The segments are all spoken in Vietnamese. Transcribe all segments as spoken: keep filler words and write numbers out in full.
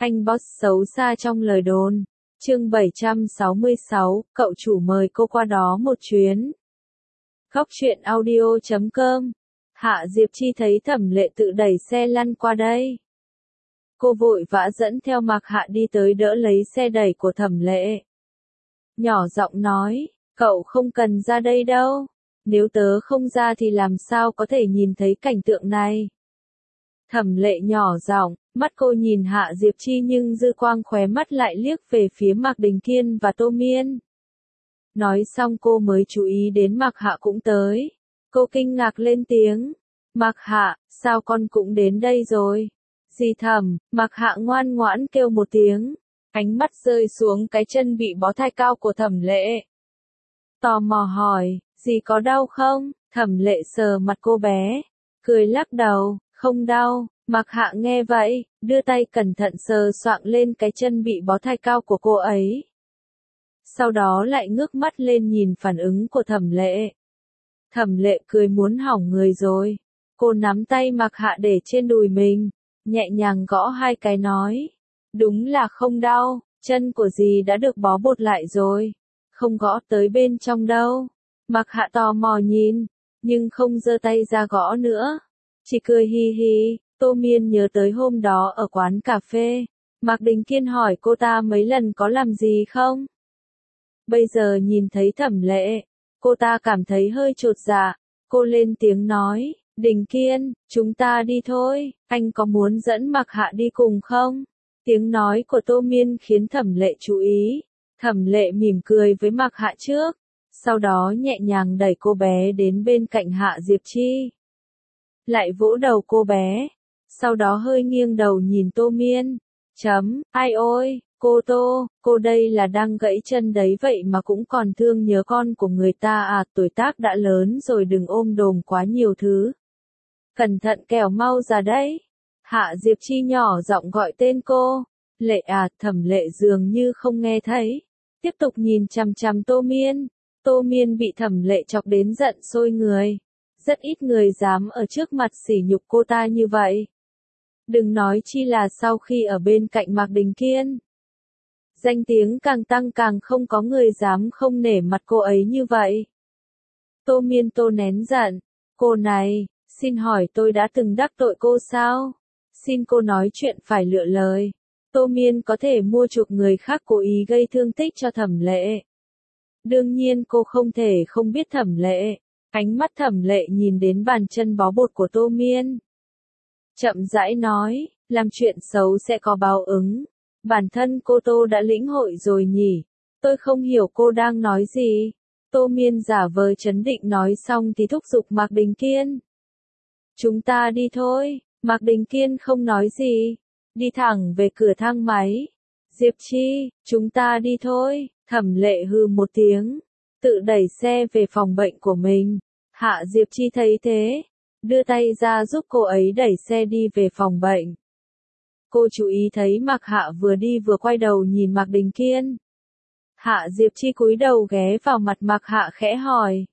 Anh boss xấu xa trong lời đồn. Chương bảy trăm sáu mươi sáu, cậu chủ mời cô qua đó một chuyến. Góc truyện audio chấm com. Hạ Diệp Chi thấy Thẩm Lệ tự đẩy xe lăn qua đây. Cô vội vã dẫn theo Mạc Hạ đi tới đỡ lấy xe đẩy của Thẩm Lệ. Nhỏ giọng nói, cậu không cần ra đây đâu. Nếu tớ không ra thì làm sao có thể nhìn thấy cảnh tượng này. Thẩm Lệ nhỏ giọng, mắt cô nhìn Hạ Diệp Chi nhưng dư quang khóe mắt lại liếc về phía Mạc Đình Kiên và Tô Miên. Nói xong cô mới chú ý đến Mạc Hạ cũng tới. Cô kinh ngạc lên tiếng. Mạc Hạ, sao con cũng đến đây rồi? Dì Thẩm, Mạc Hạ ngoan ngoãn kêu một tiếng. Ánh mắt rơi xuống cái chân bị bó thai cao của Thẩm Lệ. Tò mò hỏi, dì có đau không? Thẩm Lệ sờ mặt cô bé. Cười lắc đầu, không đau. Mạc Hạ nghe vậy, đưa tay cẩn thận sờ soạng lên cái chân bị bó thai cao của cô ấy. Sau đó lại ngước mắt lên nhìn phản ứng của Thẩm Lệ. Thẩm Lệ cười muốn hỏng người rồi. Cô nắm tay Mạc Hạ để trên đùi mình, nhẹ nhàng gõ hai cái nói. Đúng là không đau, chân của dì đã được bó bột lại rồi. Không gõ tới bên trong đâu. Mạc Hạ tò mò nhìn, nhưng không giơ tay ra gõ nữa. Chỉ cười hi hi. Tô Miên nhớ tới hôm đó ở quán cà phê. Mạc Đình Kiên hỏi cô ta mấy lần có làm gì không? Bây giờ nhìn thấy Thẩm Lệ, cô ta cảm thấy hơi chột dạ. Cô lên tiếng nói, Đình Kiên, chúng ta đi thôi, anh có muốn dẫn Mạc Hạ đi cùng không? Tiếng nói của Tô Miên khiến Thẩm Lệ chú ý. Thẩm Lệ mỉm cười với Mạc Hạ trước, sau đó nhẹ nhàng đẩy cô bé đến bên cạnh Hạ Diệp Chi. Lại vỗ đầu cô bé. Sau đó hơi nghiêng đầu nhìn Tô Miên. Chấm, ai ôi, cô Tô, cô đây là đang gãy chân đấy vậy mà cũng còn thương nhớ con của người ta à, tuổi tác đã lớn rồi đừng ôm đồm quá nhiều thứ. Cẩn thận kẻo mau ra đấy. Hạ Diệp Chi nhỏ giọng gọi tên cô. Lệ à, Thẩm Lệ dường như không nghe thấy. Tiếp tục nhìn chằm chằm Tô Miên. Tô Miên bị Thẩm Lệ chọc đến giận sôi người. Rất ít người dám ở trước mặt sỉ nhục cô ta như vậy. Đừng nói chi là sau khi ở bên cạnh Mạc Đình Kiên. Danh tiếng càng tăng càng không có người dám không nể mặt cô ấy như vậy. Tô Miên tô nén giận. Cô này, xin hỏi tôi đã từng đắc tội cô sao? Xin cô nói chuyện phải lựa lời. Tô Miên có thể mua chuộc người khác cố ý gây thương tích cho Thẩm Lệ. Đương nhiên cô không thể không biết Thẩm Lệ. Ánh mắt Thẩm Lệ nhìn đến bàn chân bó bột của Tô Miên. Chậm rãi nói, làm chuyện xấu sẽ có báo ứng. Bản thân cô Tô đã lĩnh hội rồi nhỉ. Tôi không hiểu cô đang nói gì. Tô Miên giả vờ trấn định nói xong thì thúc giục Mạc Đình Kiên. Chúng ta đi thôi. Mạc Đình Kiên không nói gì. Đi thẳng về cửa thang máy. Diệp Chi, chúng ta đi thôi. Thẩm Lệ hừ một tiếng. Tự đẩy xe về phòng bệnh của mình. Hạ Diệp Chi thấy thế. Đưa tay ra giúp cô ấy đẩy xe đi về phòng bệnh. Cô chú ý thấy Mạc Hạ vừa đi vừa quay đầu nhìn Mạc Đình Kiên. Hạ Diệp Chi cúi đầu ghé vào mặt Mạc Hạ khẽ hỏi.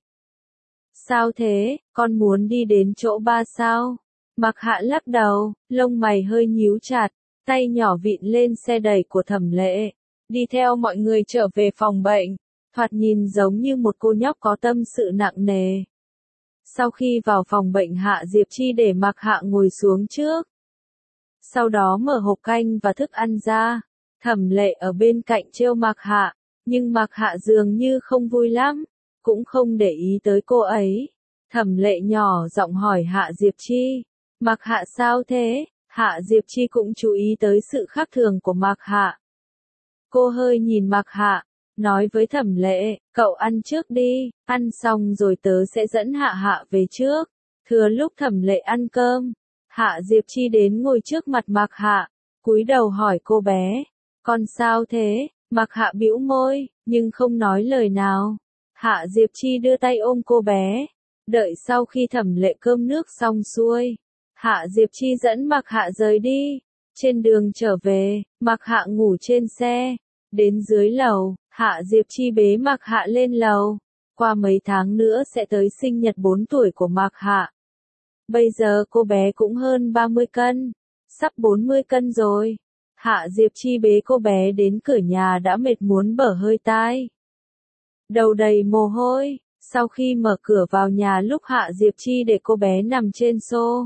Sao thế, con muốn đi đến chỗ ba sao? Mạc Hạ lắc đầu, lông mày hơi nhíu chặt, tay nhỏ vịn lên xe đẩy của Thẩm Lệ. Đi theo mọi người trở về phòng bệnh, thoạt nhìn giống như một cô nhóc có tâm sự nặng nề. Sau khi vào phòng bệnh Hạ Diệp Chi để Mạc Hạ ngồi xuống trước. Sau đó mở hộp canh và thức ăn ra. Thẩm Lệ ở bên cạnh trêu Mạc Hạ, nhưng Mạc Hạ dường như không vui lắm, cũng không để ý tới cô ấy. Thẩm Lệ nhỏ giọng hỏi Hạ Diệp Chi, Mạc Hạ sao thế? Hạ Diệp Chi cũng chú ý tới sự khác thường của Mạc Hạ. Cô hơi nhìn Mạc Hạ, nói với Thẩm Lệ, cậu ăn trước đi, ăn xong rồi tớ sẽ dẫn Hạ Hạ về trước. Thừa lúc Thẩm Lệ ăn cơm, Hạ Diệp Chi đến ngồi trước mặt Mạc Hạ, cúi đầu hỏi cô bé, con sao thế? Mạc Hạ bĩu môi, nhưng không nói lời nào. Hạ Diệp Chi đưa tay ôm cô bé, đợi sau khi Thẩm Lệ cơm nước xong xuôi, Hạ Diệp Chi dẫn Mạc Hạ rời đi. Trên đường trở về, Mạc Hạ ngủ trên xe. Đến dưới lầu, Hạ Diệp Chi bế Mạc Hạ lên lầu. Qua mấy tháng nữa sẽ tới sinh nhật bốn tuổi của Mạc Hạ. Bây giờ cô bé cũng hơn ba mươi cân, sắp bốn mươi cân rồi. Hạ Diệp Chi bế cô bé đến cửa nhà đã mệt muốn bở hơi tai. Đầu đầy mồ hôi, sau khi mở cửa vào nhà lúc Hạ Diệp Chi để cô bé nằm trên xô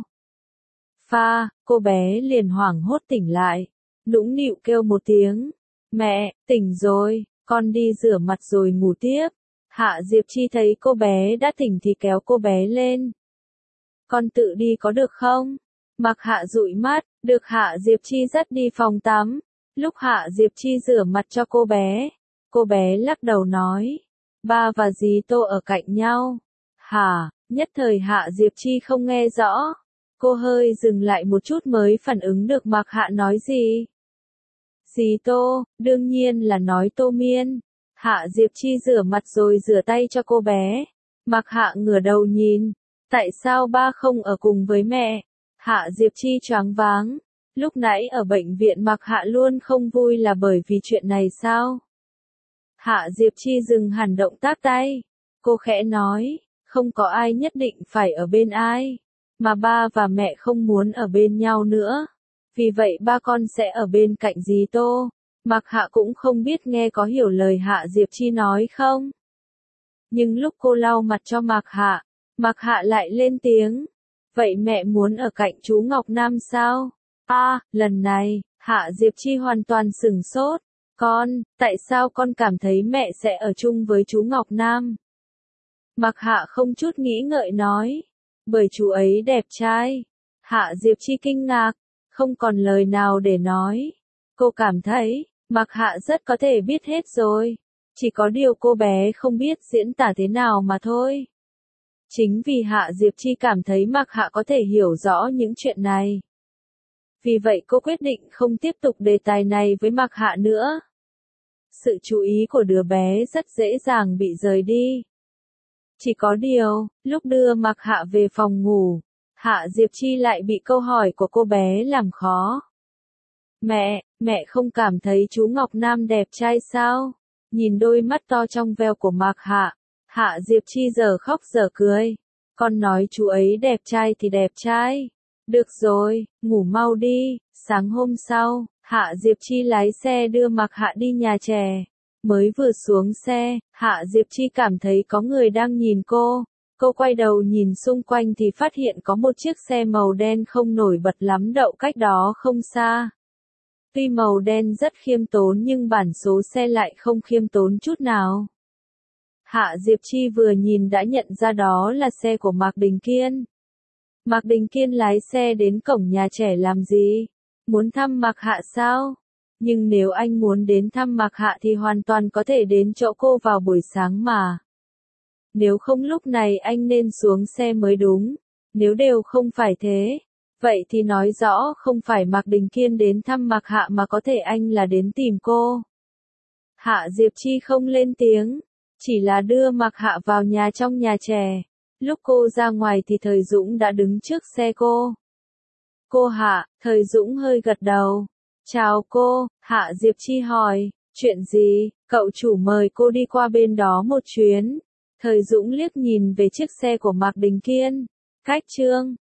pha, cô bé liền hoảng hốt tỉnh lại, nũng nịu kêu một tiếng, mẹ, tỉnh rồi, con đi rửa mặt rồi ngủ tiếp. Hạ Diệp Chi thấy cô bé đã tỉnh thì kéo cô bé lên. Con tự đi có được không? Mạc Hạ dụi mắt, được Hạ Diệp Chi dắt đi phòng tắm. Lúc Hạ Diệp Chi rửa mặt cho cô bé, cô bé lắc đầu nói, ba và dì Tô ở cạnh nhau. Hả? Nhất thời Hạ Diệp Chi không nghe rõ. Cô hơi dừng lại một chút mới phản ứng được Mạc Hạ nói gì. Dì Tô, đương nhiên là nói Tô Miên. Hạ Diệp Chi rửa mặt rồi rửa tay cho cô bé. Mạc Hạ ngửa đầu nhìn. Tại sao ba không ở cùng với mẹ? Hạ Diệp Chi choáng váng. Lúc nãy ở bệnh viện Mạc Hạ luôn không vui là bởi vì chuyện này sao? Hạ Diệp Chi dừng hẳn động tác tay. Cô khẽ nói, không có ai nhất định phải ở bên ai. Mà ba và mẹ không muốn ở bên nhau nữa. Vì vậy ba con sẽ ở bên cạnh dì Tô. Mạc Hạ cũng không biết nghe có hiểu lời Hạ Diệp Chi nói không. Nhưng lúc cô lau mặt cho Mạc Hạ, Mạc Hạ lại lên tiếng. Vậy mẹ muốn ở cạnh chú Ngọc Nam sao? À, lần này, Hạ Diệp Chi hoàn toàn sửng sốt. Con, tại sao con cảm thấy mẹ sẽ ở chung với chú Ngọc Nam? Mạc Hạ không chút nghĩ ngợi nói. Bởi chú ấy đẹp trai. Hạ Diệp Chi kinh ngạc, không còn lời nào để nói. Cô cảm thấy, Mạc Hạ rất có thể biết hết rồi. Chỉ có điều cô bé không biết diễn tả thế nào mà thôi. Chính vì Hạ Diệp Chi cảm thấy Mạc Hạ có thể hiểu rõ những chuyện này. Vì vậy cô quyết định không tiếp tục đề tài này với Mạc Hạ nữa. Sự chú ý của đứa bé rất dễ dàng bị rời đi. Chỉ có điều, lúc đưa Mạc Hạ về phòng ngủ, Hạ Diệp Chi lại bị câu hỏi của cô bé làm khó. Mẹ, mẹ không cảm thấy chú Ngọc Nam đẹp trai sao? Nhìn đôi mắt to trong veo của Mạc Hạ, Hạ Diệp Chi giờ khóc giờ cười. Con nói chú ấy đẹp trai thì đẹp trai. Được rồi, ngủ mau đi. Sáng hôm sau, Hạ Diệp Chi lái xe đưa Mạc Hạ đi nhà trẻ. Mới vừa xuống xe, Hạ Diệp Chi cảm thấy có người đang nhìn cô. Cô quay đầu nhìn xung quanh thì phát hiện có một chiếc xe màu đen không nổi bật lắm đậu cách đó không xa. Tuy màu đen rất khiêm tốn nhưng bản số xe lại không khiêm tốn chút nào. Hạ Diệp Chi vừa nhìn đã nhận ra đó là xe của Mạc Đình Kiên. Mạc Đình Kiên lái xe đến cổng nhà trẻ làm gì? Muốn thăm Mạc Hạ sao? Nhưng nếu anh muốn đến thăm Mạc Hạ thì hoàn toàn có thể đến chỗ cô vào buổi sáng mà. Nếu không lúc này anh nên xuống xe mới đúng. Nếu đều không phải thế, vậy thì nói rõ không phải Mạc Đình Kiên đến thăm Mạc Hạ mà có thể anh là đến tìm cô. Hạ Diệp Chi không lên tiếng, chỉ là đưa Mạc Hạ vào nhà trong nhà trẻ. Lúc cô ra ngoài thì Thời Dũng đã đứng trước xe cô. Cô Hạ, Thời Dũng hơi gật đầu. Chào cô, Hạ Diệp Chi hỏi, chuyện gì, cậu chủ mời cô đi qua bên đó một chuyến. Thời Dũng liếc nhìn về chiếc xe của Mạc Đình Kiên. Cách chương